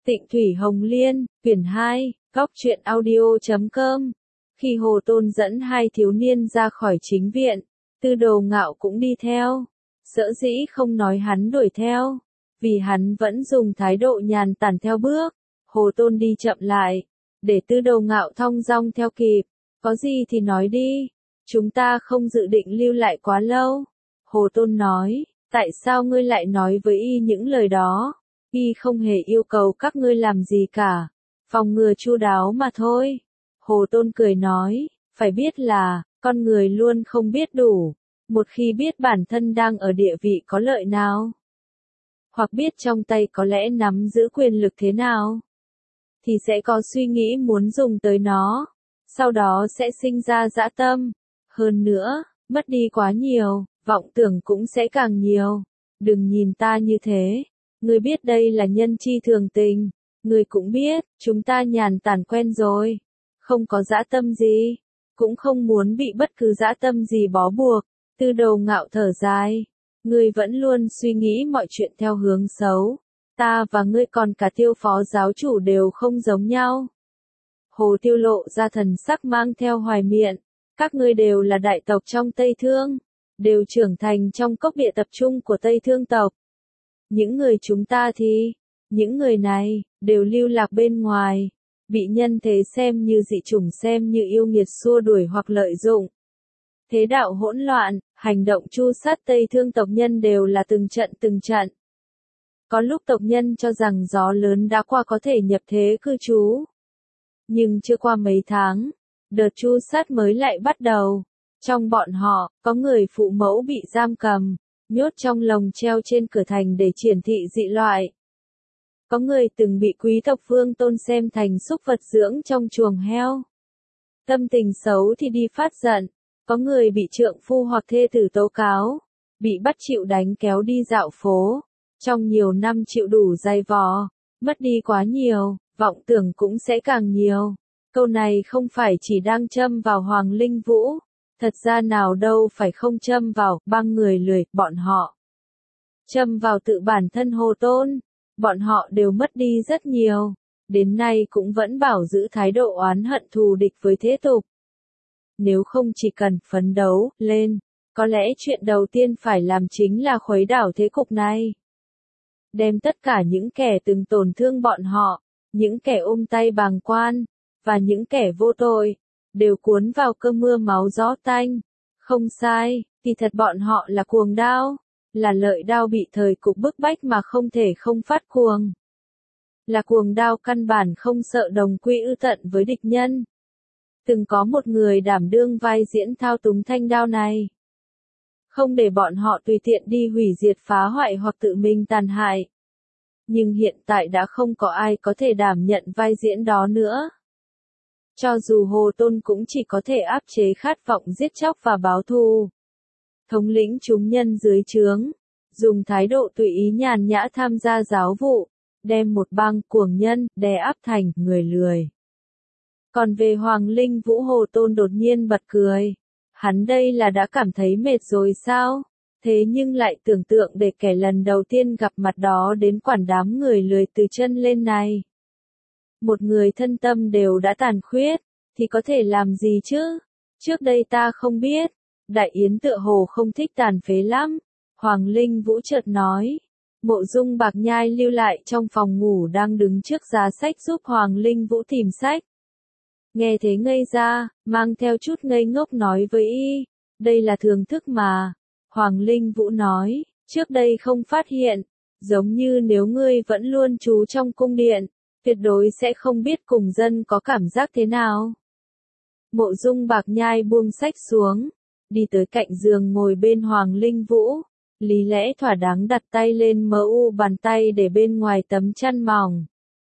Tịnh Thủy Hồng Liên, quyển 2, góc truyện audio.com. Khi Hồ Tôn dẫn hai thiếu niên ra khỏi chính viện, Tư Đồ Ngạo cũng đi theo. Sở dĩ không nói hắn đuổi theo, vì hắn vẫn dùng thái độ nhàn tản theo bước. Hồ Tôn đi chậm lại, để Tư Đồ Ngạo thong dong theo kịp. Có gì thì nói đi, chúng ta không dự định lưu lại quá lâu. Hồ Tôn nói, tại sao ngươi lại nói với y những lời đó? Y không hề yêu cầu các ngươi làm gì cả, phòng ngừa chu đáo mà thôi. Hồ Tôn cười nói, phải biết là, con người luôn không biết đủ. Một khi biết bản thân đang ở địa vị có lợi nào, hoặc biết trong tay có lẽ nắm giữ quyền lực thế nào, thì sẽ có suy nghĩ muốn dùng tới nó, sau đó sẽ sinh ra dã tâm. Hơn nữa, mất đi quá nhiều, vọng tưởng cũng sẽ càng nhiều. Đừng nhìn ta như thế. Ngươi biết đây là nhân chi thường tình, ngươi cũng biết, chúng ta nhàn tản quen rồi, không có dã tâm gì, cũng không muốn bị bất cứ dã tâm gì bó buộc. Tư Đồ Ngạo thở dài, ngươi vẫn luôn suy nghĩ mọi chuyện theo hướng xấu, ta và ngươi còn cả Tiêu phó giáo chủ đều không giống nhau. Hồ Tiêu lộ ra thần sắc mang theo hoài miệng, các ngươi đều là đại tộc trong Tây Thương, đều trưởng thành trong cốc địa tập trung của Tây Thương tộc. Những người chúng ta thì, những người này, đều lưu lạc bên ngoài, bị nhân thế xem như dị chủng, xem như yêu nghiệt xua đuổi hoặc lợi dụng. Thế đạo hỗn loạn, hành động tru sát Tây Thương tộc nhân đều là từng trận từng trận. Có lúc tộc nhân cho rằng gió lớn đã qua có thể nhập thế cư trú. Nhưng chưa qua mấy tháng, đợt tru sát mới lại bắt đầu. Trong bọn họ, có người phụ mẫu bị giam cầm, nhốt trong lồng treo trên cửa thành để triển thị dị loại. Có người từng bị quý tộc Vương Tôn xem thành súc vật dưỡng trong chuồng heo. Tâm tình xấu thì đi phát giận. Có người bị trượng phu hoặc thê tử tố cáo, bị bắt chịu đánh kéo đi dạo phố. Trong nhiều năm chịu đủ dày vò, mất đi quá nhiều, vọng tưởng cũng sẽ càng nhiều. Câu này không phải chỉ đang châm vào Hoàng Linh Vũ. Thật ra nào đâu phải không châm vào, băng người lười, bọn họ. Châm vào tự bản thân Hồ Tôn, bọn họ đều mất đi rất nhiều, đến nay cũng vẫn bảo giữ thái độ oán hận thù địch với thế tục. Nếu không chỉ cần phấn đấu, lên, có lẽ chuyện đầu tiên phải làm chính là khuấy đảo thế cục này. Đem tất cả những kẻ từng tổn thương bọn họ, những kẻ ôm tay bàng quan, và những kẻ vô tội, đều cuốn vào cơn mưa máu gió tanh. Không sai, kỳ thật bọn họ là cuồng đao, là lợi đao bị thời cục bức bách mà không thể không phát cuồng. Là cuồng đao căn bản không sợ đồng quy ư tận với địch nhân. Từng có một người đảm đương vai diễn thao túng thanh đao này. Không để bọn họ tùy tiện đi hủy diệt phá hoại hoặc tự mình tàn hại. Nhưng hiện tại đã không có ai có thể đảm nhận vai diễn đó nữa. Cho dù Hồ Tôn cũng chỉ có thể áp chế khát vọng giết chóc và báo thù. Thống lĩnh chúng nhân dưới trướng, dùng thái độ tùy ý nhàn nhã tham gia giáo vụ, đem một bang cuồng nhân đè áp thành người lười. Còn về Hoàng Linh Vũ, Hồ Tôn đột nhiên bật cười. Hắn đây là đã cảm thấy mệt rồi sao? Thế nhưng lại tưởng tượng để kẻ lần đầu tiên gặp mặt đó đến quản đám người lười từ chân lên này. Một người thân tâm đều đã tàn khuyết, thì có thể làm gì chứ? Trước đây ta không biết. Đại Yến tựa hồ không thích tàn phế lắm. Hoàng Linh Vũ chợt nói. Mộ Dung Bạc Nhai lưu lại trong phòng ngủ đang đứng trước giá sách giúp Hoàng Linh Vũ tìm sách. Nghe thế ngây ra, mang theo chút ngây ngốc nói với y. Đây là thường thức mà. Hoàng Linh Vũ nói, trước đây không phát hiện. Giống như nếu ngươi vẫn luôn trú trong cung điện, tuyệt đối sẽ không biết cùng dân có cảm giác thế nào. Mộ Dung Bạc Nhai buông sách xuống, đi tới cạnh giường ngồi bên Hoàng Linh Vũ, lý lẽ thỏa đáng đặt tay lên bàn tay để bên ngoài tấm chăn mỏng.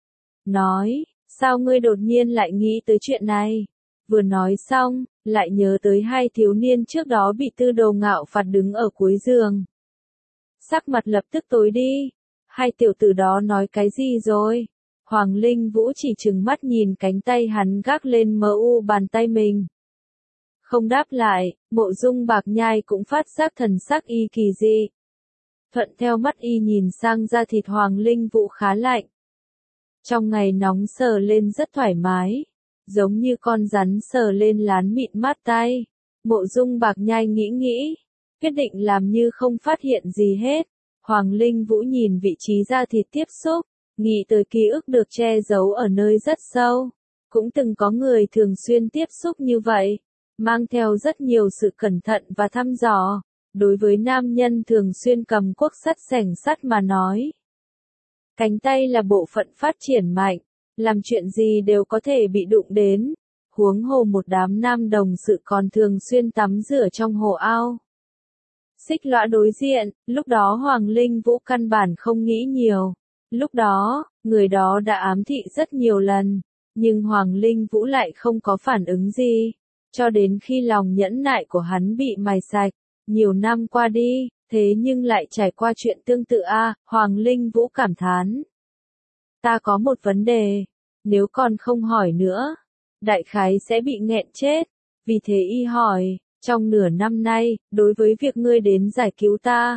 Nói, sao ngươi đột nhiên lại nghĩ tới chuyện này? Vừa nói xong, lại nhớ tới hai thiếu niên trước đó bị Tư Đồ Ngạo phạt đứng ở cuối giường. Sắc mặt lập tức tối đi. Hai tiểu tử đó nói cái gì rồi? Hoàng Linh Vũ chỉ trừng mắt nhìn cánh tay hắn gác lên bàn tay mình. Không đáp lại, Mộ Dung Bạc Nhai cũng phát giác thần sắc y kỳ dị. Thuận theo mắt y nhìn sang da thịt Hoàng Linh Vũ khá lạnh. Trong ngày nóng sờ lên rất thoải mái, giống như con rắn sờ lên lán mịn mát tay. Mộ Dung Bạc Nhai nghĩ, quyết định làm như không phát hiện gì hết. Hoàng Linh Vũ nhìn vị trí da thịt tiếp xúc, nghĩ tới ký ức được che giấu ở nơi rất sâu. Cũng từng có người thường xuyên tiếp xúc như vậy, mang theo rất nhiều sự cẩn thận và thăm dò. Đối với nam nhân thường xuyên cầm cuốc sắt xẻng sắt mà nói, cánh tay là bộ phận phát triển mạnh, làm chuyện gì đều có thể bị đụng đến. Huống hồ một đám nam đồng sự còn thường xuyên tắm rửa trong hồ ao. Xích Lõa đối diện, lúc đó Hoàng Linh Vũ căn bản không nghĩ nhiều. Lúc đó, người đó đã ám thị rất nhiều lần, nhưng Hoàng Linh Vũ lại không có phản ứng gì. Cho đến khi lòng nhẫn nại của hắn bị mài sạch, nhiều năm qua đi, thế nhưng lại trải qua chuyện tương tự Hoàng Linh Vũ cảm thán. Ta có một vấn đề, nếu còn không hỏi nữa, đại khái sẽ bị nghẹn chết, vì thế y hỏi, trong nửa năm nay, đối với việc ngươi đến giải cứu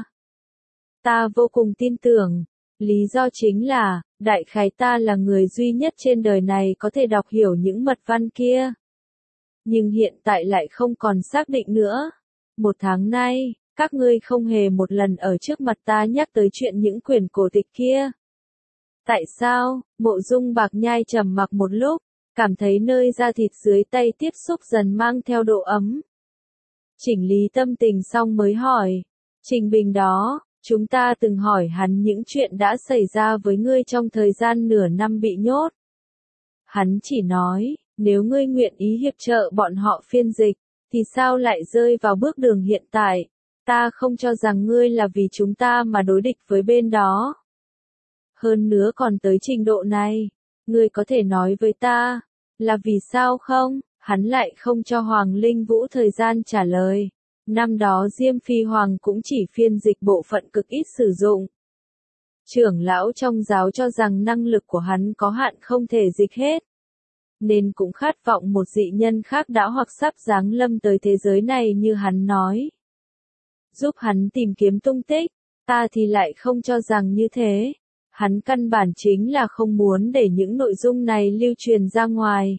ta vô cùng tin tưởng, lý do chính là, đại khái ta là người duy nhất trên đời này có thể đọc hiểu những mật văn kia. Nhưng hiện tại lại không còn xác định nữa. 1 tháng nay, các ngươi không hề một lần ở trước mặt ta nhắc tới chuyện những quyển cổ tịch kia. Tại sao? Mộ Dung Bạc Nhai trầm mặc một lúc, cảm thấy nơi da thịt dưới tay tiếp xúc dần mang theo độ ấm. Chỉnh lý tâm tình xong mới hỏi, Trình Bình đó, chúng ta từng hỏi hắn những chuyện đã xảy ra với ngươi trong thời gian nửa năm bị nhốt. Hắn chỉ nói, nếu ngươi nguyện ý hiệp trợ bọn họ phiên dịch, thì sao lại rơi vào bước đường hiện tại? Ta không cho rằng ngươi là vì chúng ta mà đối địch với bên đó. Hơn nữa còn tới trình độ này, ngươi có thể nói với ta, là vì sao không? Hắn lại không cho Hoàng Linh Vũ thời gian trả lời. Năm đó Diêm Phi Hoàng cũng chỉ phiên dịch bộ phận cực ít sử dụng. Trưởng lão trong giáo cho rằng năng lực của hắn có hạn không thể dịch hết. Nên cũng khát vọng một dị nhân khác đã hoặc sắp giáng lâm tới thế giới này như hắn nói. Giúp hắn tìm kiếm tung tích, ta thì lại không cho rằng như thế. Hắn căn bản chính là không muốn để những nội dung này lưu truyền ra ngoài.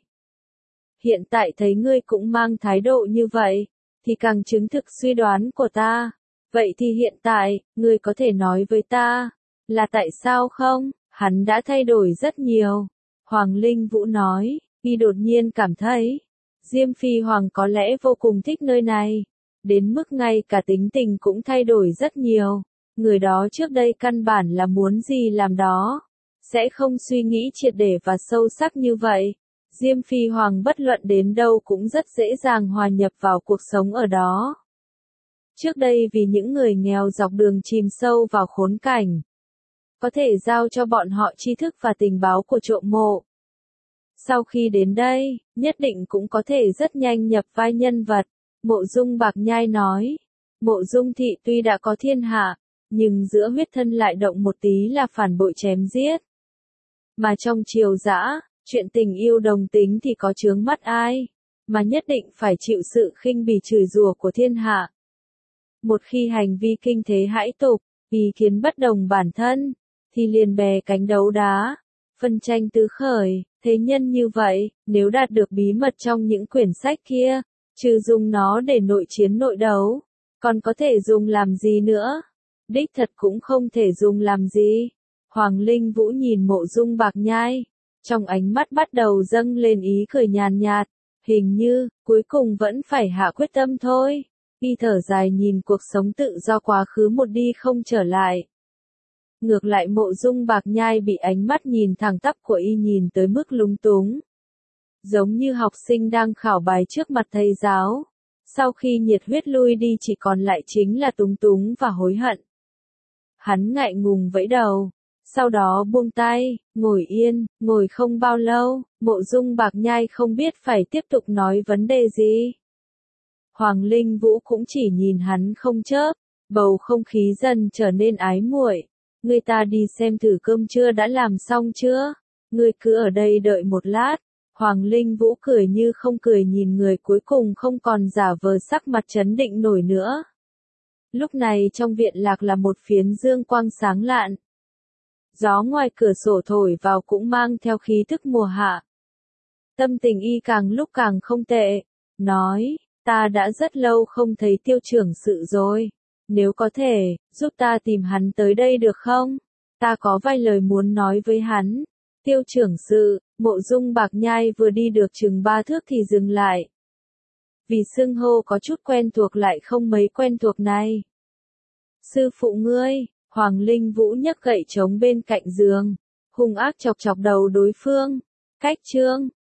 Hiện tại thấy ngươi cũng mang thái độ như vậy, thì càng chứng thực suy đoán của ta. Vậy thì hiện tại, ngươi có thể nói với ta, là tại sao không? Hắn đã thay đổi rất nhiều. Hoàng Linh Vũ nói, y đột nhiên cảm thấy, Diêm Phi Hoàng có lẽ vô cùng thích nơi này, đến mức ngay cả tính tình cũng thay đổi rất nhiều. Người đó trước đây căn bản là muốn gì làm đó, sẽ không suy nghĩ triệt để và sâu sắc như vậy. Diêm Phi Hoàng bất luận đến đâu cũng rất dễ dàng hòa nhập vào cuộc sống ở đó. Trước đây vì những người nghèo dọc đường chìm sâu vào khốn cảnh, có thể giao cho bọn họ tri thức và tình báo của trộm mộ. Sau khi đến đây, nhất định cũng có thể rất nhanh nhập vai nhân vật. Mộ Dung Bạc Nhai nói, Mộ Dung thị tuy đã có thiên hạ, nhưng giữa huyết thân lại động một tí là phản bội chém giết. Mà trong triều dã, chuyện tình yêu đồng tính thì có chướng mắt ai, mà nhất định phải chịu sự khinh bỉ chửi rủa của thiên hạ. Một khi hành vi kinh thế hãi tục, ý kiến bất đồng bản thân, thì liền bè cánh đấu đá, phân tranh tứ khởi. Thế nhân như vậy, nếu đạt được bí mật trong những quyển sách kia, trừ dùng nó để nội chiến nội đấu, còn có thể dùng làm gì nữa? Đích thật cũng không thể dùng làm gì. Hoàng Linh Vũ nhìn Mộ Dung Bạc Nhai, trong ánh mắt bắt đầu dâng lên ý cười nhàn nhạt, hình như, cuối cùng vẫn phải hạ quyết tâm thôi. Y thở dài nhìn cuộc sống tự do quá khứ một đi không trở lại. Ngược lại Mộ Dung Bạc Nhai bị ánh mắt nhìn thẳng tắp của y nhìn tới mức lúng túng. Giống như học sinh đang khảo bài trước mặt thầy giáo. Sau khi nhiệt huyết lui đi chỉ còn lại chính là túng túng và hối hận. Hắn ngại ngùng vẫy đầu. Sau đó buông tay, ngồi yên, ngồi không bao lâu, Mộ Dung Bạc Nhai không biết phải tiếp tục nói vấn đề gì. Hoàng Linh Vũ cũng chỉ nhìn hắn không chớp, bầu không khí dần trở nên ái muội. Người ta đi xem thử cơm trưa đã làm xong chưa? Ngươi cứ ở đây đợi một lát. Hoàng Linh Vũ cười như không cười nhìn người cuối cùng không còn giả vờ sắc mặt trấn định nổi nữa. Lúc này trong viện lạc là một phiến dương quang sáng lạn. Gió ngoài cửa sổ thổi vào cũng mang theo khí thức mùa hạ. Tâm tình y càng lúc càng không tệ. Nói, ta đã rất lâu không thấy Tiêu trưởng sự rồi. Nếu có thể, giúp ta tìm hắn tới đây được không? Ta có vài lời muốn nói với hắn. Tiêu trưởng sự, Mộ Dung Bạc Nhai vừa đi được chừng 3 thước thì dừng lại. Vì xưng hô có chút quen thuộc lại không mấy quen thuộc này. Sư phụ ngươi, Hoàng Linh Vũ nhấc gậy trống bên cạnh giường, hung ác chọc chọc đầu đối phương. Cách chương